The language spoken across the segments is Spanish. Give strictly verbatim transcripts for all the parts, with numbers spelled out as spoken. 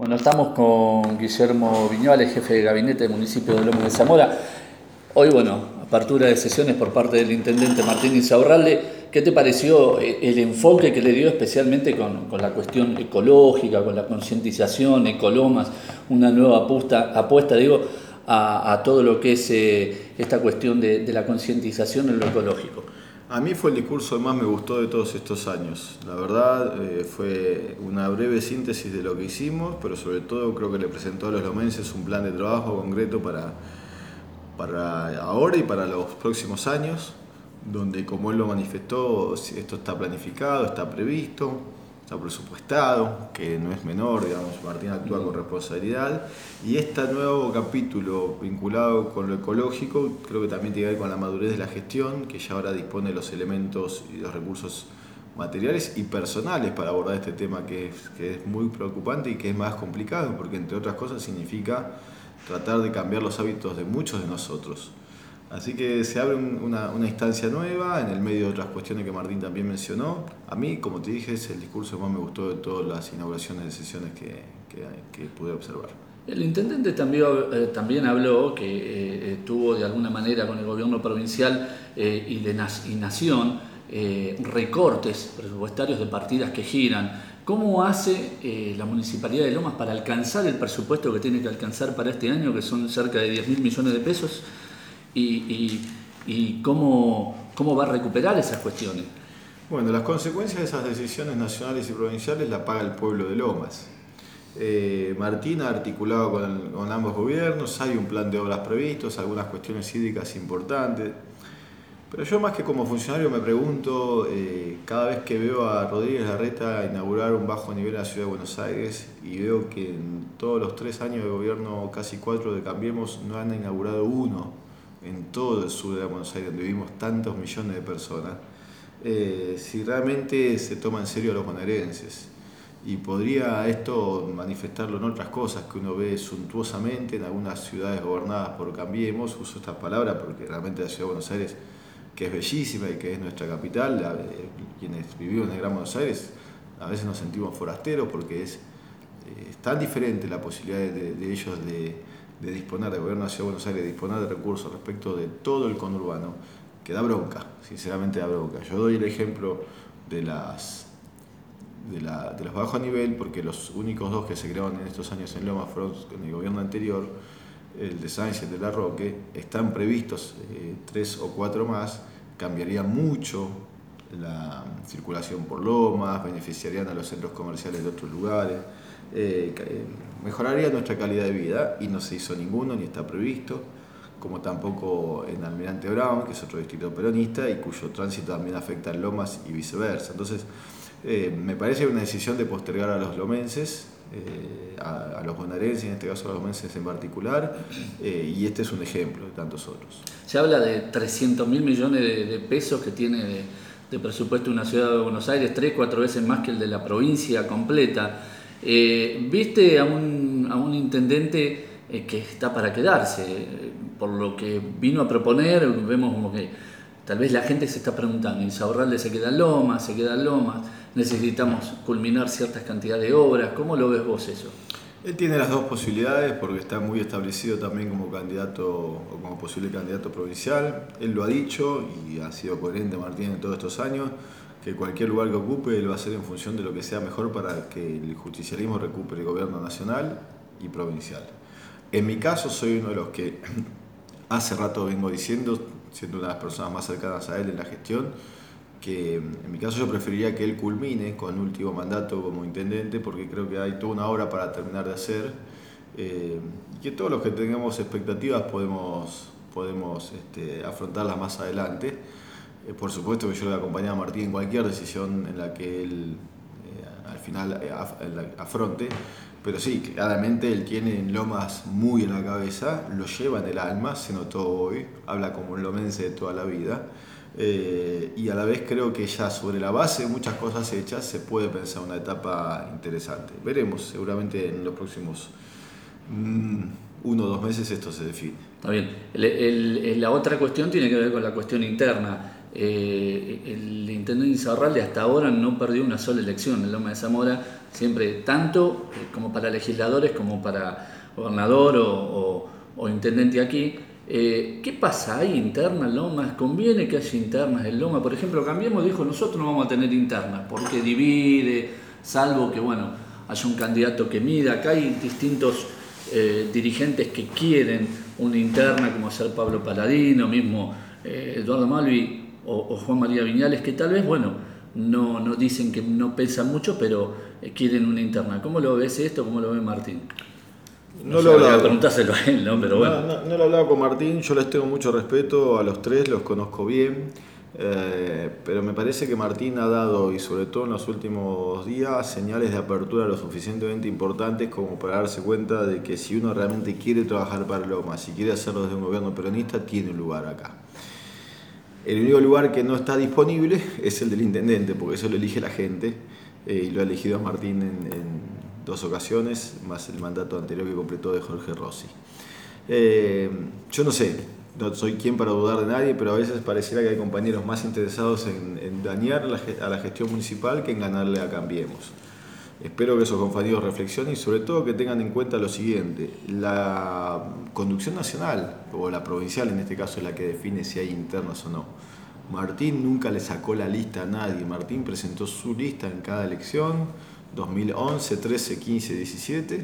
Bueno, estamos con Guillermo Viñuales, jefe de gabinete del municipio de Lomas de Zamora. Hoy, bueno, apertura de sesiones por parte del intendente Martín Insaurralde. ¿Qué te pareció el enfoque que le dio especialmente con, con la cuestión ecológica, con la concientización, Ecolomas, una nueva apuesta, apuesta digo, a, a todo lo que es eh, esta cuestión de, de la concientización en lo ecológico? A mí fue el discurso que más me gustó de todos estos años. La verdad, eh, fue una breve síntesis de lo que hicimos, pero sobre todo creo que le presentó a los lomenses un plan de trabajo concreto para, para ahora y para los próximos años, donde, como él lo manifestó, esto está planificado, está previsto, está presupuestado, que no es menor, digamos, Martín actúa con responsabilidad, y este nuevo capítulo vinculado con lo ecológico creo que también tiene que ver con la madurez de la gestión, que ya ahora dispone de los elementos y los recursos materiales y personales para abordar este tema que es, que es muy preocupante y que es más complicado, porque entre otras cosas significa tratar de cambiar los hábitos de muchos de nosotros. Así que se abre un, una, una instancia nueva en el medio de otras cuestiones que Martín también mencionó. A mí, como te dije, es el discurso que más me gustó de todas las inauguraciones de sesiones que, que, que pude observar. El intendente también, eh, también habló que eh, tuvo de alguna manera con el gobierno provincial eh, y de y Nación eh, recortes presupuestarios de partidas que giran. ¿Cómo hace eh, la Municipalidad de Lomas para alcanzar el presupuesto que tiene que alcanzar para este año, que son cerca de diez mil millones de pesos? Y, y, y cómo, cómo va a recuperar esas cuestiones? Bueno, las consecuencias de esas decisiones nacionales y provinciales las paga el pueblo de Lomas. Eh, Martín ha articulado con, el, con ambos gobiernos, hay un plan de obras previstos, algunas cuestiones hídricas importantes. Pero yo, más que como funcionario, me pregunto, eh, cada vez que veo a Rodríguez Larreta inaugurar un bajo nivel en la ciudad de Buenos Aires y veo que en todos los tres años de gobierno, casi cuatro de Cambiemos, no han inaugurado uno en todo el sur de Buenos Aires, donde vivimos tantos millones de personas, eh, si realmente se toma en serio a los bonaerenses. Y podría esto manifestarlo en otras cosas que uno ve suntuosamente en algunas ciudades gobernadas por Cambiemos. Uso esta palabra porque realmente la ciudad de Buenos Aires, que es bellísima y que es nuestra capital, la, eh, quienes vivimos en el Gran Buenos Aires a veces nos sentimos forasteros porque es, eh, es tan diferente la posibilidad de, de ellos de, de disponer, de gobierno de la ciudad de Buenos Aires, de disponer de recursos respecto de todo el conurbano, que da bronca, sinceramente da bronca. Yo doy el ejemplo de las De, la, de los bajos nivel, porque los únicos dos que se crearon en estos años en Lomas fueron en el gobierno anterior, el de Sáenz y el de La Roque. Están previstos eh, tres o cuatro más, cambiaría mucho la circulación por Lomas, beneficiarían a los centros comerciales de otros lugares, eh, mejoraría nuestra calidad de vida, y no se hizo ninguno ni está previsto, como tampoco en Almirante Brown, que es otro distrito peronista y cuyo tránsito también afecta a Lomas y viceversa. Entonces, Eh, me parece una decisión de postergar a los lomenses, eh, a, a los bonaerenses, en este caso a los lomenses en particular, eh, y este es un ejemplo de tantos otros. Se habla de trescientos mil millones de, de pesos que tiene de, de presupuesto una ciudad de Buenos Aires, tres, cuatro veces más que el de la provincia completa. Eh, ¿Viste a un, a un intendente eh, que está para quedarse? Por lo que vino a proponer, vemos como que tal vez la gente se está preguntando, Insaurralde se queda en Lomas, se queda en Lomas, necesitamos culminar ciertas cantidades de obras. ¿Cómo lo ves vos eso? Él tiene las dos posibilidades porque está muy establecido también como candidato o como posible candidato provincial. Él lo ha dicho y ha sido coherente, Martín, en todos estos años, que cualquier lugar que ocupe él va a hacer en función de lo que sea mejor para que el justicialismo recupere el gobierno nacional y provincial. En mi caso soy uno de los que hace rato vengo diciendo, siendo una de las personas más cercanas a él en la gestión, que en mi caso yo preferiría que él culmine con el último mandato como intendente, porque creo que hay toda una obra para terminar de hacer, eh, y que todos los que tengamos expectativas podemos, podemos este, afrontarlas más adelante. Eh, por supuesto que yo le voy a acompañar a Martín en cualquier decisión en la que él eh, al final eh, af, afronte, pero sí, claramente él tiene en Lomas muy en la cabeza, lo lleva en el alma, se notó hoy, habla como un lomense de toda la vida. Eh, y a la vez creo que ya sobre la base de muchas cosas hechas se puede pensar una etapa interesante. Veremos, seguramente en los próximos mm, uno o dos meses esto se define. Está bien. El, el, la otra cuestión tiene que ver con la cuestión interna. Eh, el intendente Insaurralde hasta ahora no perdió una sola elección en Lomas de Zamora, siempre, tanto como para legisladores como para gobernador o, o, o intendente aquí. Eh, ¿Qué pasa? ¿Hay internas en Lomas? ¿Conviene que haya internas en Lomas? Por ejemplo, Cambiemos dijo, nosotros no vamos a tener internas porque divide, salvo que bueno, haya un candidato que mida. Acá hay distintos eh, dirigentes que quieren una interna, como ser Pablo Paladino, mismo eh, Eduardo Malvi o, o Juan María Viñales, que tal vez, bueno, no, no dicen que no pesan mucho, pero eh, quieren una interna. ¿Cómo lo ves esto? ¿Cómo lo ve Martín? No, no lo he hablado. Preguntáselo a él, ¿no? Pero bueno. No, no, no lo he hablado con Martín, yo les tengo mucho respeto a los tres, los conozco bien, eh, pero me parece que Martín ha dado, y sobre todo en los últimos días, señales de apertura lo suficientemente importantes como para darse cuenta de que si uno realmente quiere trabajar para Lomas, si quiere hacerlo desde un gobierno peronista, tiene un lugar acá. El único lugar que no está disponible es el del intendente, porque eso lo elige la gente, eh, y lo ha elegido a Martín en, en dos ocasiones, más el mandato anterior que completó de Jorge Rossi. Eh, yo no sé, no soy quien para dudar de nadie, pero a veces pareciera que hay compañeros más interesados en, en dañar la, a la gestión municipal que en ganarle a Cambiemos. Espero que esos compañeros reflexionen y sobre todo que tengan en cuenta lo siguiente: la conducción nacional, o la provincial en este caso, es la que define si hay internos o no. Martín nunca le sacó la lista a nadie, Martín presentó su lista en cada elección, dos mil once, trece, quince, diecisiete.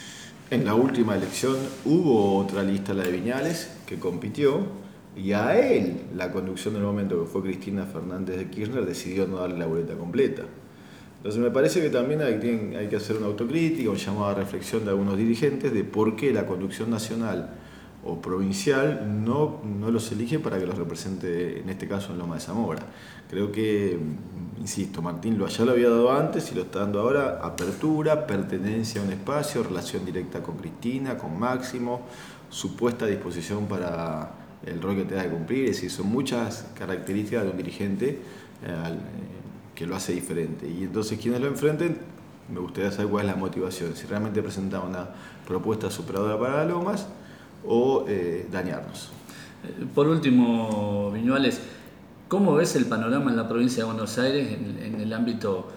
En la última elección hubo otra lista, la de Viñales, que compitió, y a él la conducción del momento, que fue Cristina Fernández de Kirchner, decidió no darle la boleta completa. Entonces me parece que también hay, hay que hacer una autocrítica, un llamado a reflexión de algunos dirigentes de por qué la conducción nacional o provincial no, no los elige para que los represente, en este caso en Loma de Zamora. Creo que, insisto, Martín lo, ya lo había dado antes y lo está dando ahora: apertura, pertenencia a un espacio, relación directa con Cristina, con Máximo, supuesta disposición para el rol que tenga que cumplir. Es decir, son muchas características de un dirigente eh, que lo hace diferente. Y entonces, quienes lo enfrenten, me gustaría saber cuál es la motivación, si realmente presentan una propuesta superadora para Lomas o eh, dañarnos. Por último, Viñuales, ¿cómo ves el panorama en la provincia de Buenos Aires en, en el ámbito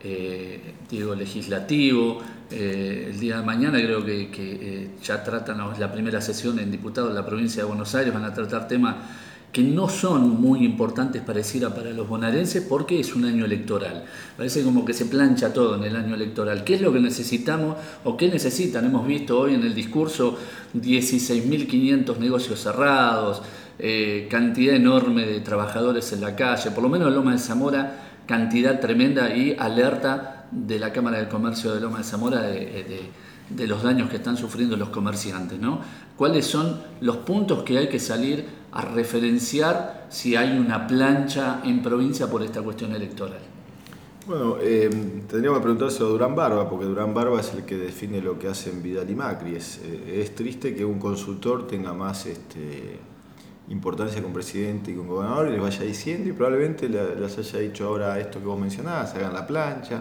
eh, digo, legislativo? Eh, el día de mañana creo que, que eh, ya tratan la primera sesión en diputados de la provincia de Buenos Aires, van a tratar temas que no son muy importantes pareciera para los bonaerenses porque es un año electoral. Parece como que se plancha todo en el año electoral. ¿Qué es lo que necesitamos o qué necesitan? Hemos visto hoy en el discurso dieciséis mil quinientos negocios cerrados, eh, cantidad enorme de trabajadores en la calle, por lo menos en Loma de Zamora, cantidad tremenda, y alerta de la Cámara de Comercio de Loma de Zamora de, de, de los daños que están sufriendo los comerciantes, ¿no? ¿Cuáles son los puntos que hay que salir a referenciar si hay una plancha en provincia por esta cuestión electoral? Bueno, eh, tendríamos que preguntárselo a Durán Barba, porque Durán Barba es el que define lo que hacen Vidal y Macri. Es, eh, es triste que un consultor tenga más este, importancia con presidente y con gobernador y les vaya diciendo, y probablemente les haya dicho ahora esto que vos mencionabas, hagan la plancha.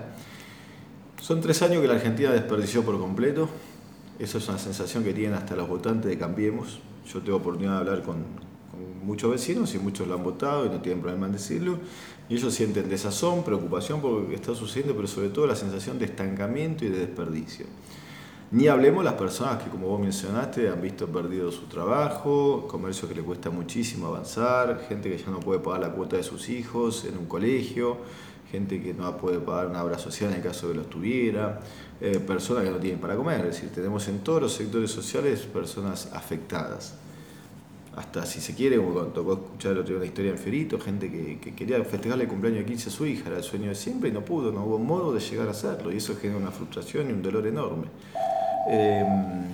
Son tres años que la Argentina desperdició por completo. Eso es una sensación que tienen hasta los votantes de Cambiemos. Yo tengo oportunidad de hablar con, con muchos vecinos y muchos lo han votado y no tienen problema en decirlo. Y ellos sienten desazón, preocupación por lo que está sucediendo, pero sobre todo la sensación de estancamiento y de desperdicio. Ni hablemos las personas que, como vos mencionaste, han visto perdido su trabajo, comercio que le cuesta muchísimo avanzar, gente que ya no puede pagar la cuota de sus hijos en un colegio, gente que no puede pagar una obra social en el caso de que los tuviera, eh, personas que no tienen para comer. Es decir, tenemos en todos los sectores sociales personas afectadas. Hasta, si se quiere, como cuando tocó escuchar el otro día una historia en Ferito, gente que, que quería festejarle el cumpleaños de quince a su hija, era el sueño de siempre y no pudo, no hubo modo de llegar a hacerlo, y eso genera una frustración y un dolor enorme. Eh,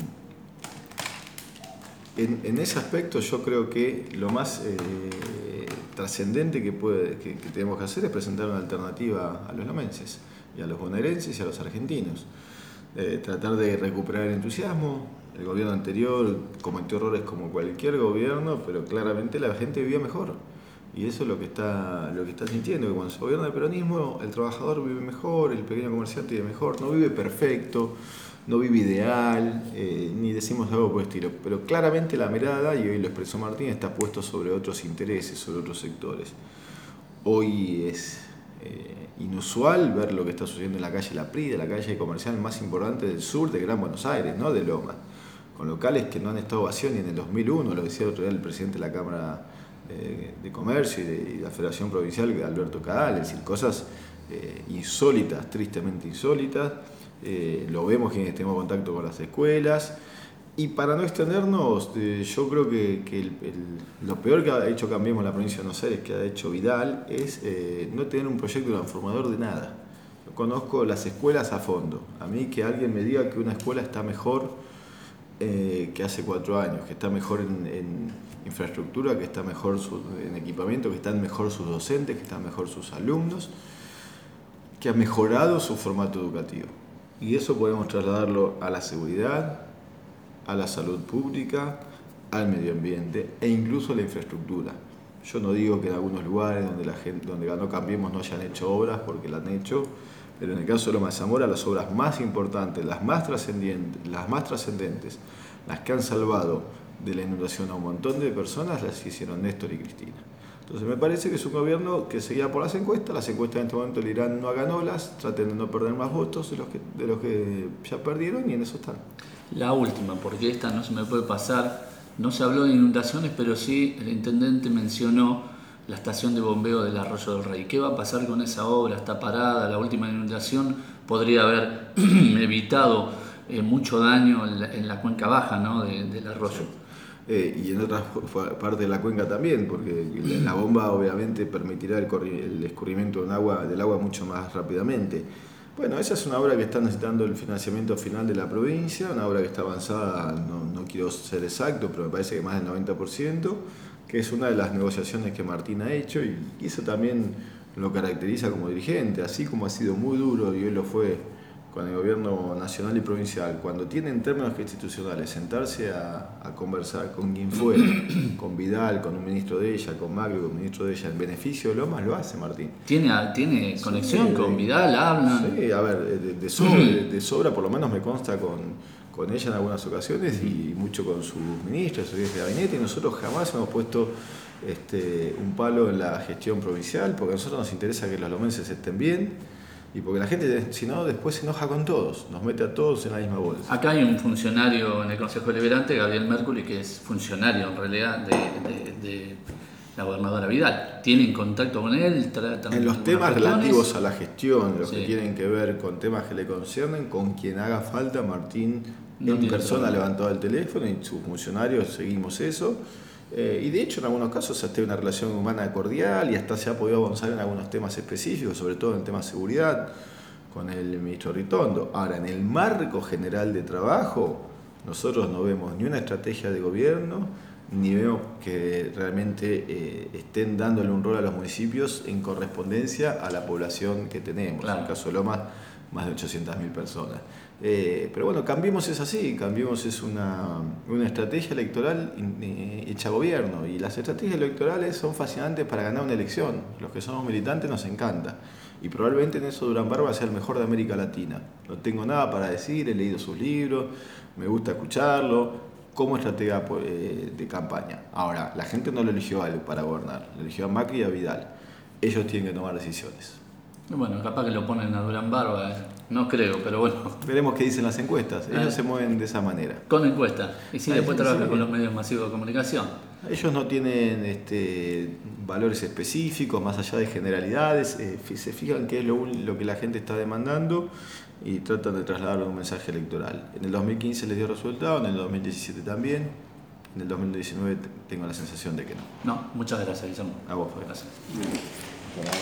en, en ese aspecto yo creo que lo más eh, trascendente que, puede, que, que tenemos que hacer es presentar una alternativa a los lomenses y a los bonaerenses y a los argentinos. Eh, tratar de recuperar el entusiasmo. El gobierno anterior cometió errores como cualquier gobierno, pero claramente la gente vivía mejor. Y eso es lo que está, lo que está sintiendo, que cuando se gobierna el peronismo, el trabajador vive mejor, el pequeño comerciante vive mejor, no vive perfecto, no vive ideal, eh, ni decimos algo por el estilo. Pero claramente la mirada, y hoy lo expresó Martín, está puesto sobre otros intereses, sobre otros sectores. Hoy es eh, inusual ver lo que está sucediendo en la calle La Prida, la calle comercial más importante del sur de Gran Buenos Aires, no de Lomas, con locales que no han estado vacíos ni en el dos mil uno, lo decía el otro día el presidente de la Cámara eh, de Comercio y de, y de la Federación Provincial, Alberto Cadal, es decir, cosas eh, insólitas, tristemente insólitas. Eh, lo vemos quienes tenemos contacto con las escuelas. Y para no extendernos, eh, yo creo que, que el, el, lo peor que ha hecho Cambiemos la provincia de Buenos Aires, que ha hecho Vidal, es eh, no tener un proyecto transformador de nada. Yo conozco las escuelas a fondo. A mí que alguien me diga que una escuela está mejor eh, que hace cuatro años, que está mejor en, en infraestructura, que está mejor su, en equipamiento, que están mejor sus docentes, que están mejor sus alumnos, que ha mejorado su formato educativo. Y eso podemos trasladarlo a la seguridad, a la salud pública, al medio ambiente e incluso a la infraestructura. Yo no digo que en algunos lugares donde la gente, donde ganó Cambiemos no hayan hecho obras, porque la han hecho, pero en el caso de Loma de Zamora, las obras más importantes, las más trascendentes, las más trascendentes, las que han salvado de la inundación a un montón de personas, las hicieron Néstor y Cristina. Entonces me parece que es un gobierno que se guía por las encuestas. Las encuestas en este momento le dirán no hagan olas, traten de no perder más votos de los que, de los que ya perdieron, y en eso están. La última, porque esta no se me puede pasar, no se habló de inundaciones, pero sí el intendente mencionó la estación de bombeo del Arroyo del Rey. ¿Qué va a pasar con esa obra? ¿Está parada? La última inundación podría haber evitado eh, mucho daño en la, en la cuenca baja, ¿no? de, del arroyo. Eh, y en otras partes de la cuenca también, porque la bomba obviamente permitirá el, el escurrimiento del agua, del agua mucho más rápidamente. Bueno, esa es una obra que está necesitando el financiamiento final de la provincia, una obra que está avanzada, no, no quiero ser exacto, pero me parece que más del noventa por ciento, que es una de las negociaciones que Martín ha hecho, y eso también lo caracteriza como dirigente, así como ha sido muy duro, y hoy lo fue con el gobierno nacional y provincial, cuando tiene en términos institucionales sentarse a, a conversar con quien fuera, con Vidal, con un ministro de ella, con Macri, con un ministro de ella, en beneficio de Lomas, lo hace Martín. ¿Tiene, tiene conexión sí, con de, Vidal? ¿Hablan? Sí, a ver, de, de, sobra, de, de sobra por lo menos me consta con, con ella en algunas ocasiones, y mucho con sus ministros, su jefe de gabinete, y nosotros jamás hemos puesto este, un palo en la gestión provincial, porque a nosotros nos interesa que los lomenses estén bien, y porque la gente, si no, después se enoja con todos, nos mete a todos en la misma bolsa. Acá hay un funcionario en el Consejo Deliberante, Gabriel Mercury, que es funcionario en realidad de, de, de la gobernadora Vidal. ¿Tienen contacto con él? ¿Tratan en los temas cuestiones? relativos a la gestión, los sí. que tienen que ver con temas que le conciernen, con quien haga falta, Martín no en persona ha levantado el teléfono, y sus funcionarios seguimos eso. Eh, y de hecho en algunos casos hasta hay una relación humana cordial, y hasta se ha podido avanzar en algunos temas específicos, sobre todo en el tema de seguridad, con el ministro Ritondo. Ahora, en el marco general de trabajo, nosotros no vemos ni una estrategia de gobierno, ni vemos que realmente eh, estén dándole un rol a los municipios en correspondencia a la población que tenemos. Claro. En el caso de Lomas, más de ochocientas mil personas. Eh, pero bueno, Cambiemos es así, Cambiemos es una, una estrategia electoral eh, hecha gobierno, y las estrategias electorales son fascinantes para ganar una elección. Los que somos militantes nos encanta, y probablemente en eso Durán Barba sea el mejor de América Latina. No tengo nada para decir, he leído sus libros, me gusta escucharlo como estratega eh, de campaña. Ahora, la gente no lo eligió a él para gobernar, lo eligió a Macri y a Vidal. Ellos tienen que tomar decisiones. Bueno, capaz que lo ponen a Durán Barba, eh. no creo, pero bueno. Veremos qué dicen las encuestas, ellos ah. se mueven de esa manera. Con encuestas, y si sí, después sí, trabaja sí. con los medios masivos de comunicación. Ellos no tienen este, valores específicos, más allá de generalidades, eh, se fijan qué es lo, lo que la gente está demandando, y tratan de trasladarlo a un mensaje electoral. En el dos mil quince les dio resultado, en el dos mil diecisiete también, en el dos mil diecinueve tengo la sensación de que no. No, muchas gracias, Guillermo. A vos, gracias.